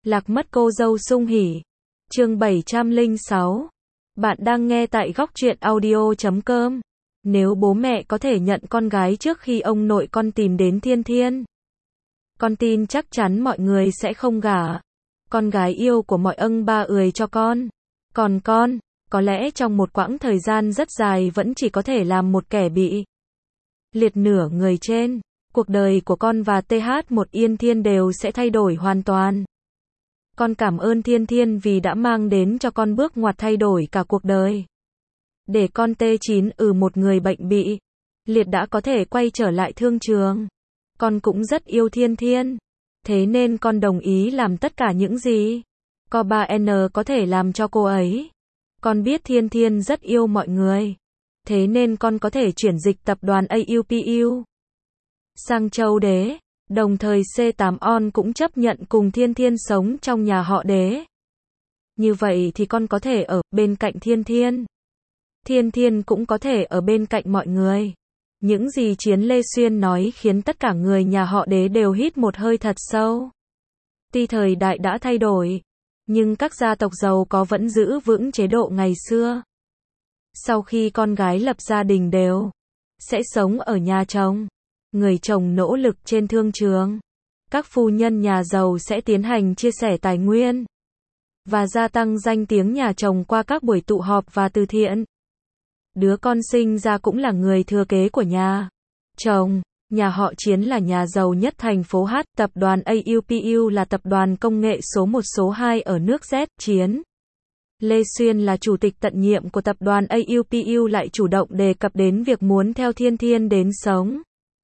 Lạc mất cô dâu sung hỉ. Chương 706. Bạn đang nghe tại góc truyện audio.com. Nếu bố mẹ có thể nhận con gái trước khi ông nội con tìm đến Thiên Thiên, con tin chắc chắn mọi người sẽ không gả con gái yêu của mọi ông ba ười cho con. Còn con, có lẽ trong một quãng thời gian rất dài vẫn chỉ có thể làm một kẻ bị liệt nửa người trên. Cuộc đời của con và TH1 Yên Thiên đều sẽ thay đổi hoàn toàn. Con cảm ơn Thiên Thiên vì đã mang đến cho con bước ngoặt thay đổi cả cuộc đời. Để con T9 một người bệnh bị liệt đã có thể quay trở lại thương trường. Con cũng rất yêu Thiên Thiên. Thế nên con đồng ý làm tất cả những gì có 3N có thể làm cho cô ấy. Con biết Thiên Thiên rất yêu mọi người. Thế nên con có thể chuyển dịch tập đoàn AUPU sang Châu Đế. Đồng thời C8On cũng chấp nhận cùng Thiên Thiên sống trong nhà họ Đế. Như vậy thì con có thể ở bên cạnh Thiên Thiên. Thiên Thiên cũng có thể ở bên cạnh mọi người. Những gì Chiến Lê Xuyên nói khiến tất cả người nhà họ Đế đều hít một hơi thật sâu. Tuy thời đại đã thay đổi, nhưng các gia tộc giàu có vẫn giữ vững chế độ ngày xưa. Sau khi con gái lập gia đình đều sẽ sống ở nhà chồng. Người chồng nỗ lực trên thương trường. Các phu nhân nhà giàu sẽ tiến hành chia sẻ tài nguyên và gia tăng danh tiếng nhà chồng qua các buổi tụ họp và từ thiện. Đứa con sinh ra cũng là người thừa kế của nhà chồng. Nhà họ Chiến là nhà giàu nhất thành phố H. Tập đoàn AUPU là tập đoàn công nghệ số 1 số 2 ở nước Z. Chiến Lê Xuyên là chủ tịch tận nhiệm của tập đoàn AUPU lại chủ động đề cập đến việc muốn theo Thiên Thiên đến sống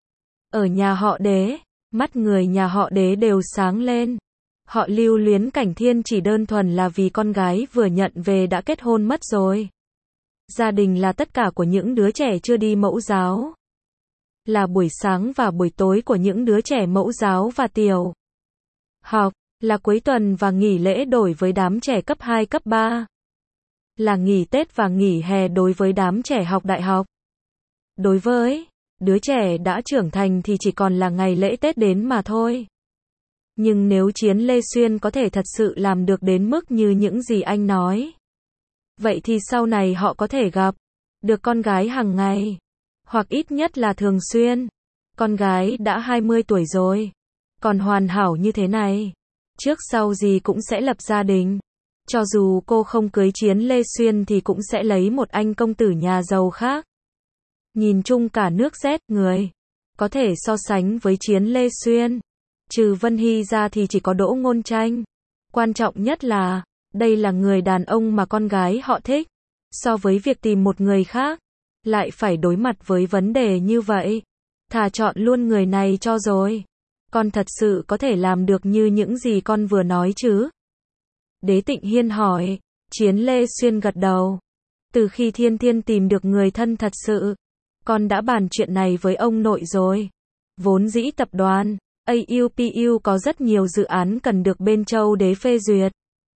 ở nhà họ Đế. Mắt người nhà họ Đế đều sáng lên. Họ lưu luyến cảnh Thiên chỉ đơn thuần là vì con gái vừa nhận về đã kết hôn mất rồi. Gia đình là tất cả của những đứa trẻ chưa đi mẫu giáo. Là buổi sáng và buổi tối của những đứa trẻ mẫu giáo và tiểu học. Là cuối tuần và nghỉ lễ đổi với đám trẻ cấp 2 cấp 3. Là nghỉ Tết và nghỉ hè đối với đám trẻ học đại học. Đối với đứa trẻ đã trưởng thành thì chỉ còn là ngày lễ Tết đến mà thôi. Nhưng nếu Chiến Lê Xuyên có thể thật sự làm được đến mức như những gì anh nói, vậy thì sau này họ có thể gặp được con gái hàng ngày, hoặc ít nhất là thường xuyên. Con gái đã 20 tuổi rồi, còn hoàn hảo như thế này, trước sau gì cũng sẽ lập gia đình. Cho dù cô không cưới Chiến Lê Xuyên thì cũng sẽ lấy một anh công tử nhà giàu khác. Nhìn chung cả nước Z, người có thể so sánh với Chiến Lê Xuyên, trừ Vân Hy ra thì chỉ có Đỗ Ngôn Tranh. Quan trọng nhất là, đây là người đàn ông mà con gái họ thích. So với việc tìm một người khác, lại phải đối mặt với vấn đề như vậy, thà chọn luôn người này cho rồi. Con thật sự có thể làm được như những gì con vừa nói chứ? Đế Tịnh Hiên hỏi. Chiến Lê Xuyên gật đầu. Từ khi Thiên Thiên tìm được người thân thật sự, con đã bàn chuyện này với ông nội rồi. Vốn dĩ tập đoàn AUPU có rất nhiều dự án cần được bên Châu Đế phê duyệt.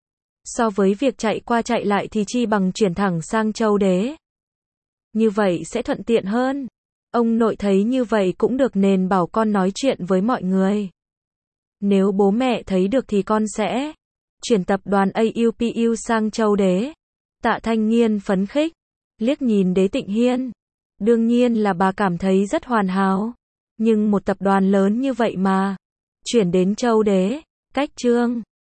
So với việc chạy qua chạy lại thì chi bằng chuyển thẳng sang Châu Đế. Như vậy sẽ thuận tiện hơn. Ông nội thấy như vậy cũng được nên bảo con nói chuyện với mọi người. Nếu bố mẹ thấy được thì con sẽ chuyển tập đoàn AUPU sang Châu Đế. Tạ Thanh Nghiên phấn khích, liếc nhìn Đế Tịnh Hiên. Đương nhiên là bà cảm thấy rất hoàn hảo. Nhưng một tập đoàn lớn như vậy mà chuyển đến Châu Đế, cách Trương